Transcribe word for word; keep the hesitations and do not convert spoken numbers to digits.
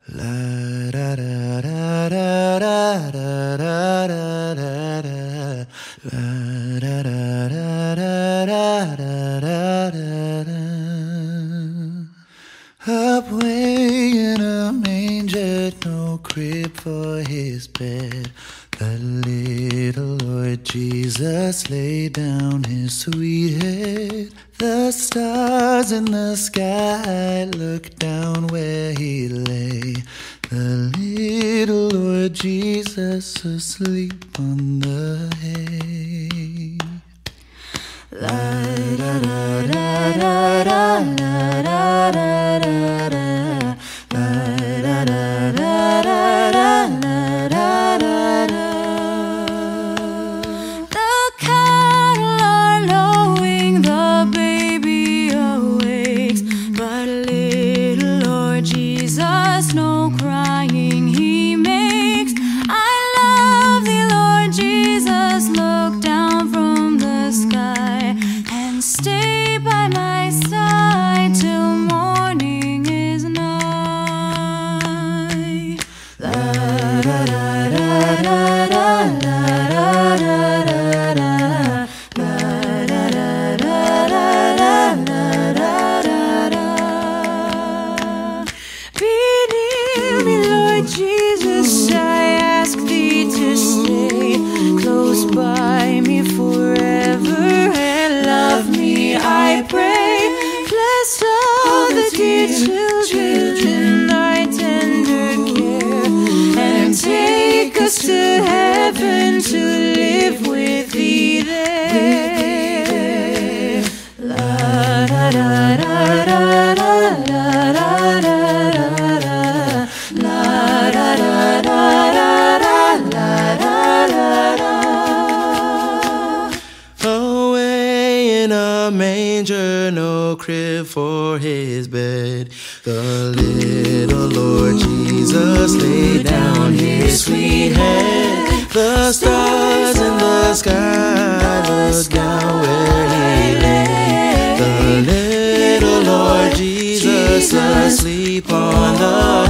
La da da da da da da da da da da. La da da da da da da da da. Up way in a manger, no crib for his bed. The little Lord Jesus laid down his sweet head. The stars in the sky looked down where he lay. The little Lord Jesus asleep on the hay. La da da da da da da da da da da. La da da da da da da da da. The cattle are lowing, the baby awakes, but little Lord Jesus, no crying he makes. I love thee, Lord Jesus, look down from the sky and stay by my side till morning is nigh. La da da da da da da da da da da. La da da da da da da da da. Be near me, Lord Jesus, I ask thee to stay close by me forever and love me, I pray. Bless all the dear children in thy tender care, and take us to heaven to live with thee there. La da da da da da da da da da. La da da da da da da da da. Away in a manger, no crib for his bed. The little Lord Jesus laid down his sweet head. The stars in the sky looked down where he lay. The little Lord Jesus asleep on the